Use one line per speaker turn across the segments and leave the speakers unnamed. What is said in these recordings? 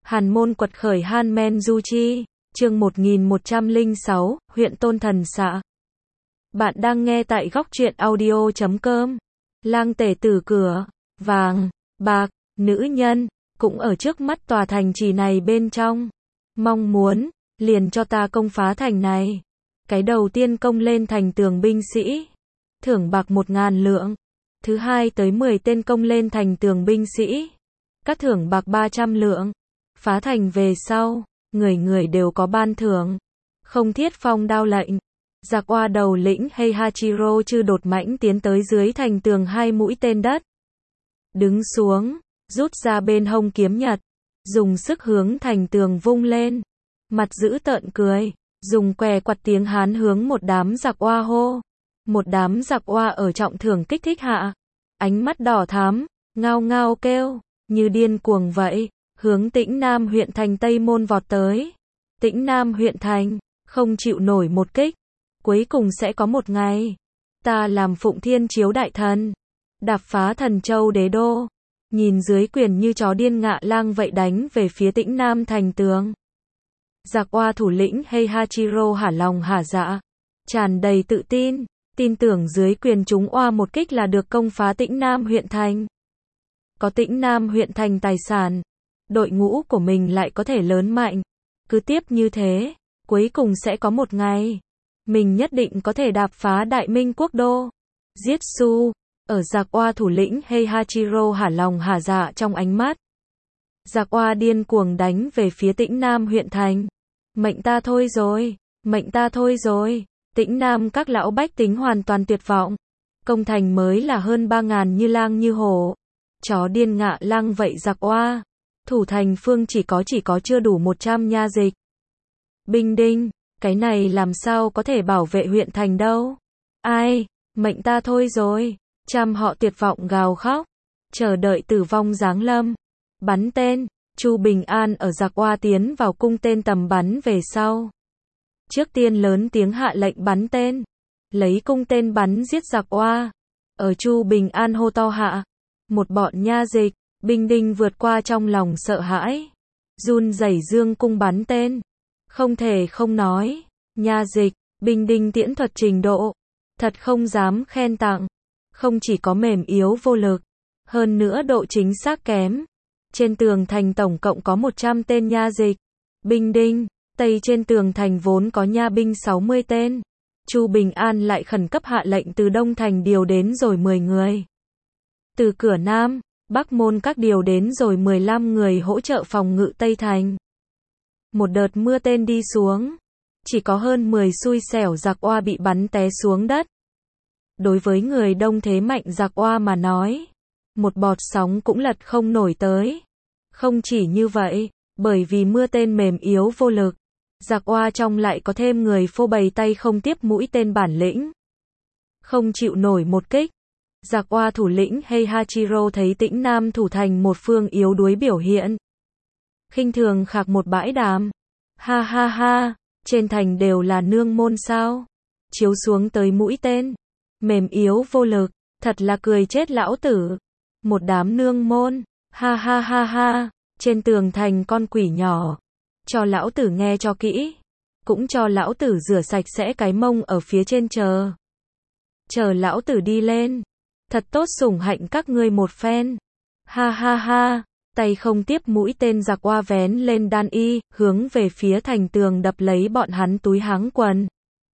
Hàn Môn quật khởi Han Men Du Chi, chương 1106, huyện Tôn Thần Xạ. Bạn đang nghe tại góc truyện audio.com. Lang tể tử cửa, vàng, bạc, nữ nhân, cũng ở trước mắt tòa thành trì này bên trong. Mong muốn, liền cho ta công phá thành này. Cái đầu tiên công lên thành tường binh sĩ, thưởng bạc 1000 lượng. Thứ hai tới 10 tên công lên thành tường binh sĩ, các thưởng bạc 300 lượng. Phá thành về sau, người người đều có ban thưởng. Không thiết phong đao lệnh. Giặc Oa đầu lĩnh Heihachiro chư đột mãnh tiến tới dưới thành tường 2 mũi tên đất. Đứng xuống, rút ra bên hông kiếm nhật, dùng sức hướng thành tường vung lên. Mặt dữ tợn cười, dùng què quặt tiếng Hán hướng một đám giặc Oa hô. Một đám giặc Oa ở trọng thưởng kích thích hạ, ánh mắt đỏ thắm, ngao ngao kêu, như điên cuồng vậy, hướng Tĩnh Nam huyện thành Tây Môn vọt tới. Tĩnh Nam huyện thành, không chịu nổi một kích, cuối cùng sẽ có một ngày, ta làm Phụng Thiên Chiếu đại thần, đạp phá Thần Châu đế đô, nhìn dưới quyền như chó điên ngạ lang vậy đánh về phía Tĩnh Nam thành tường. Giặc Oa thủ lĩnh Heihachiro hả lòng hả dạ, tràn đầy tự tin, tin tưởng dưới quyền chúng Oa một kích là được công phá Tĩnh Nam huyện thành. Có Tĩnh Nam huyện thành tài sản, đội ngũ của mình lại có thể lớn mạnh. Cứ tiếp như thế, cuối cùng sẽ có một ngày, mình nhất định có thể đạp phá Đại Minh quốc đô. Giết Su, ở giặc Oa thủ lĩnh Heihachiro hả lòng hả dạ trong ánh mắt. Giặc Oa điên cuồng đánh về phía Tĩnh Nam huyện thành. Mệnh ta thôi rồi, mệnh ta thôi rồi. Tĩnh Nam các lão bách tính hoàn toàn tuyệt vọng. Công thành mới là hơn 3000 như lang như hổ. Chó điên ngạ lang vậy giặc Oa. Thủ thành phương chỉ có chưa đủ 100 nha dịch. Binh đinh, cái này làm sao có thể bảo vệ huyện thành đâu. Ai, mệnh ta thôi rồi. Trăm họ tuyệt vọng gào khóc, chờ đợi tử vong giáng lâm. Bắn tên, Chu Bình An ở giặc Oa tiến vào cung tên tầm bắn về sau. Trước tiên lớn tiếng hạ lệnh bắn tên, lấy cung tên bắn giết giặc Oa. Ở Chu Bình An hô to hạ, một bọn nha dịch, binh đinh vượt qua trong lòng sợ hãi, run rẩy dương cung bắn tên. Không thể không nói, nha dịch, binh đinh tiễn thuật trình độ, thật không dám khen tặng. Không chỉ có mềm yếu vô lực, hơn nữa độ chính xác kém. Trên tường thành tổng cộng có 100 tên nha dịch, binh đinh. Tây trên tường thành vốn có nha binh 60 tên. Chu Bình An lại khẩn cấp hạ lệnh từ Đông thành điều đến rồi 10 người. Từ cửa Nam, Bắc môn các điều đến rồi 15 người hỗ trợ phòng ngự Tây thành. Một đợt mưa tên đi xuống, chỉ có hơn 10 xui xẻo giặc Oa bị bắn té xuống đất. Đối với người đông thế mạnh giặc Oa mà nói, một bọt sóng cũng lật không nổi tới. Không chỉ như vậy, bởi vì mưa tên mềm yếu vô lực, giặc Oa trong lại có thêm người phô bày tay không tiếp mũi tên bản lĩnh. Không chịu nổi một kích. Giặc Oa thủ lĩnh Heihachiro thấy Tĩnh Nam thủ thành một phương yếu đuối biểu hiện, khinh thường khạc một bãi đàm. Ha ha ha, trên thành đều là nương môn sao? Chiếu xuống tới mũi tên, mềm yếu vô lực, thật là cười chết lão tử. Một đám nương môn, ha ha ha ha, trên tường thành con quỷ nhỏ. Cho lão tử nghe cho kỹ, cũng cho lão tử rửa sạch sẽ cái mông ở phía trên chờ. Chờ lão tử đi lên, thật tốt sủng hạnh các ngươi một phen. Ha ha ha, tay không tiếp mũi tên giặc Oa vén lên đan y, hướng về phía thành tường đập lấy bọn hắn túi háng quần.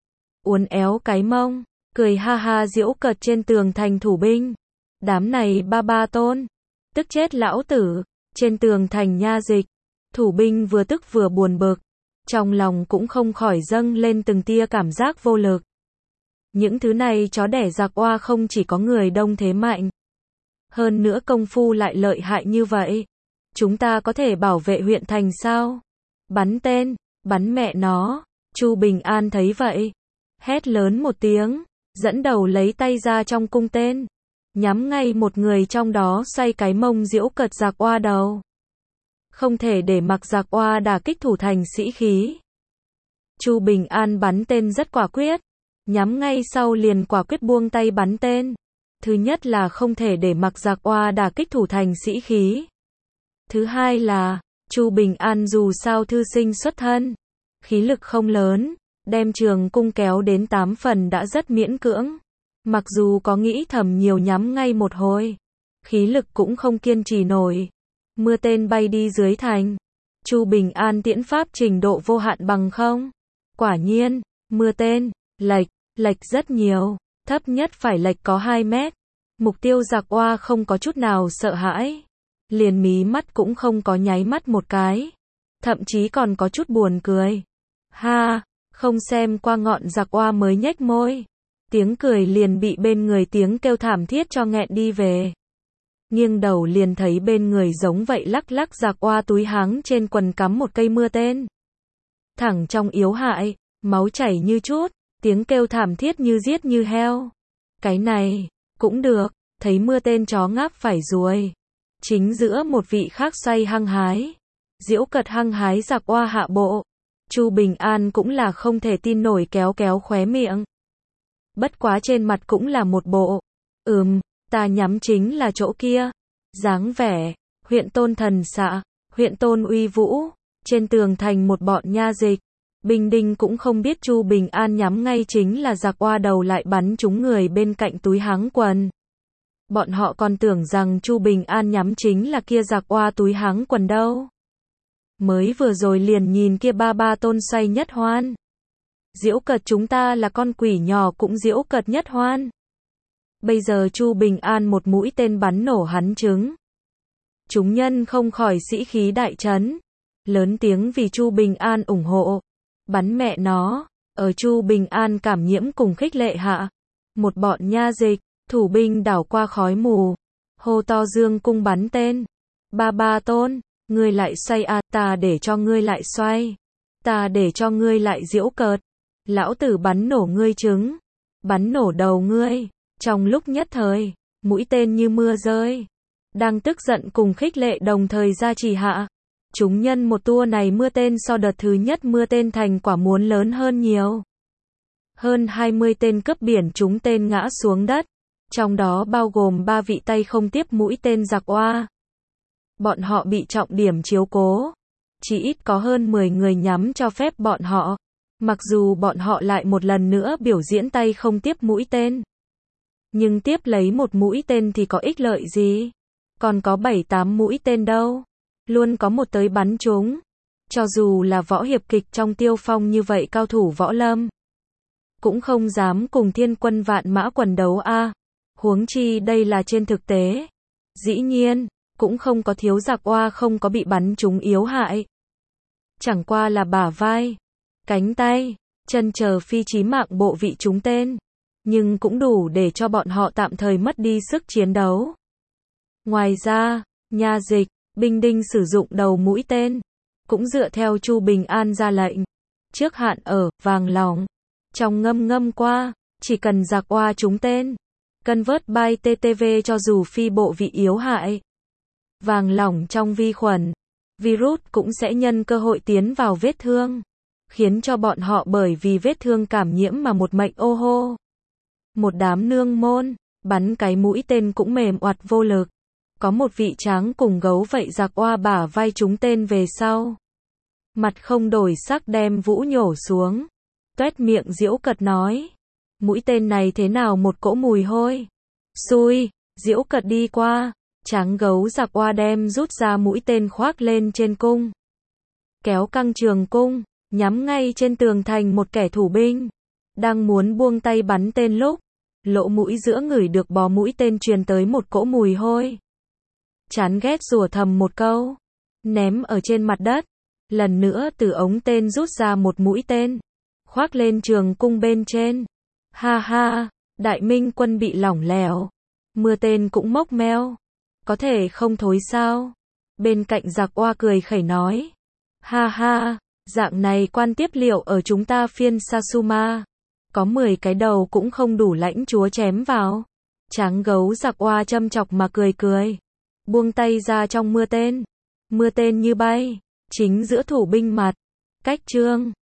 Uốn éo cái mông, cười ha ha giễu cợt trên tường thành thủ binh. Đám này ba tôn, tức chết lão tử. Trên tường thành nha dịch, thủ binh vừa tức vừa buồn bực, trong lòng cũng không khỏi dâng lên từng tia cảm giác vô lực. Những thứ này chó đẻ giặc Oa không chỉ có người đông thế mạnh, hơn nữa công phu lại lợi hại như vậy. Chúng ta có thể bảo vệ huyện thành sao? Bắn tên, bắn mẹ nó. Chu Bình An thấy vậy, hét lớn một tiếng, dẫn đầu lấy tay ra trong cung tên, nhắm ngay một người trong đó xoay cái mông giễu cợt giặc Oa đầu. Không thể để mặc giặc Oa đả kích thủ thành sĩ khí. Chu Bình An bắn tên rất quả quyết, nhắm ngay sau liền quả quyết buông tay bắn tên. Thứ nhất là không thể để mặc giặc Oa đả kích thủ thành sĩ khí. Thứ hai là, Chu Bình An dù sao thư sinh xuất thân, khí lực không lớn, đem trường cung kéo đến 8 phần đã rất miễn cưỡng. Mặc dù có nghĩ thầm nhiều nhắm ngay một hồi, khí lực cũng không kiên trì nổi. Mưa tên bay đi dưới thành. Chu Bình An tiễn pháp trình độ vô hạn bằng không. Quả nhiên, mưa tên, lệch rất nhiều, thấp nhất phải lệch có 2 mét. Mục tiêu giặc oa không có chút nào sợ hãi, liền mí mắt cũng không có nháy mắt một cái, thậm chí còn có chút buồn cười. Ha, không xem qua ngọn giặc oa mới nhếch môi, tiếng cười liền bị bên người tiếng kêu thảm thiết cho nghẹn đi về. Nghiêng đầu liền thấy bên người giống vậy lắc lắc giặc oa túi háng trên quần cắm một cây mưa tên. Thẳng trong yếu hại, máu chảy như chút, tiếng kêu thảm thiết như giết như heo. Cái này, cũng được, thấy mưa tên chó ngáp phải ruồi. Chính giữa một vị khác xoay hăng hái, giễu cợt hăng hái giặc oa hạ bộ. Chu Bình An cũng là không thể tin nổi kéo kéo khóe miệng. Bất quá trên mặt cũng là một bộ. Ta nhắm chính là chỗ kia. Dáng vẻ, huyện Tôn thần xạ, huyện Tôn uy vũ, trên tường thành một bọn nha dịch. Bình Đinh cũng không biết Chu Bình An nhắm ngay chính là giặc oa đầu lại bắn trúng người bên cạnh túi háng quần. Bọn họ còn tưởng rằng Chu Bình An nhắm chính là kia giặc oa túi háng quần đâu. Mới vừa rồi liền nhìn kia ba Tôn xoay nhất hoan. Giễu cợt chúng ta là con quỷ nhỏ cũng giễu cợt nhất hoan. Bây giờ Chu Bình An một mũi tên bắn nổ hắn trứng. Chúng nhân không khỏi sĩ khí đại trấn, lớn tiếng vì Chu Bình An ủng hộ. Bắn mẹ nó, ở Chu Bình An cảm nhiễm cùng khích lệ hạ. Một bọn nha dịch, thủ binh đảo qua khói mù, hô to dương cung bắn tên. Ba Tôn, ngươi lại xoay à, ta để cho ngươi lại xoay. Ta để cho ngươi lại giễu cợt. Lão tử bắn nổ ngươi trứng. Bắn nổ đầu ngươi. Trong lúc nhất thời, mũi tên như mưa rơi. Đang tức giận cùng khích lệ đồng thời ra chỉ hạ. Chúng nhân một tour này mưa tên so đợt thứ nhất mưa tên thành quả muốn lớn hơn nhiều. Hơn 20 tên cướp biển trúng tên ngã xuống đất. Trong đó bao gồm 3 vị tay không tiếp mũi tên giặc oa. Bọn họ bị trọng điểm chiếu cố. Chỉ ít có hơn 10 người nhắm cho phép bọn họ. Mặc dù bọn họ lại một lần nữa biểu diễn tay không tiếp mũi tên. Nhưng tiếp lấy một mũi tên thì có ích lợi gì? Còn có 7-8 mũi tên đâu? Luôn có một tới bắn chúng. Cho dù là võ hiệp kịch trong Tiêu Phong như vậy cao thủ võ lâm, cũng không dám cùng thiên quân vạn mã quần đấu a. Huống chi đây là trên thực tế. Dĩ nhiên, cũng không có thiếu giặc oa không có bị bắn trúng yếu hại. Chẳng qua là bả vai, cánh tay, chân chờ phi chí mạng bộ vị trúng tên. Nhưng cũng đủ để cho bọn họ tạm thời mất đi sức chiến đấu. Ngoài ra, nha dịch, binh đinh sử dụng đầu mũi tên, cũng dựa theo Chu Bình An ra lệnh. Trước hạn ở, vàng lỏng. Trong ngâm qua, chỉ cần giặc oa trúng tên. Convert by TTV cho dù phi bộ vị yếu hại. Vàng lỏng trong vi khuẩn. Virus cũng sẽ nhân cơ hội tiến vào vết thương. Khiến cho bọn họ bởi vì vết thương cảm nhiễm mà một mệnh ô hô. Một đám nương môn, bắn cái mũi tên cũng mềm oặt vô lực. Có một vị tráng cùng gấu vậy giặc oa bả vai trúng tên về sau. Mặt không đổi sắc đem vũ nhổ xuống. Tuét miệng giễu cợt nói. Mũi tên này thế nào một cỗ mùi hôi. Xui, giễu cợt đi qua. Tráng gấu giặc oa đem rút ra mũi tên khoác lên trên cung. Kéo căng trường cung, nhắm ngay trên tường thành một kẻ thủ binh. Đang muốn buông tay bắn tên lúc, lỗ mũi giữa ngửi được bó mũi tên truyền tới một cỗ mùi hôi. Chán ghét rủa thầm một câu, ném ở trên mặt đất. Lần nữa từ ống tên rút ra một mũi tên, khoác lên trường cung bên trên. Ha ha, đại minh quân bị lỏng lẻo. Mưa tên cũng mốc meo. Có thể không thối sao? Bên cạnh giặc oa cười khẩy nói. Ha ha, dạng này quan tiếp liệu ở chúng ta phiên Sasuma. Có 10 cái đầu cũng không đủ lãnh chúa chém vào. Tráng gấu giặc oa châm chọc mà cười. Buông tay ra trong mưa tên. Mưa tên như bay, chính giữa thủ binh mặt. Cách chương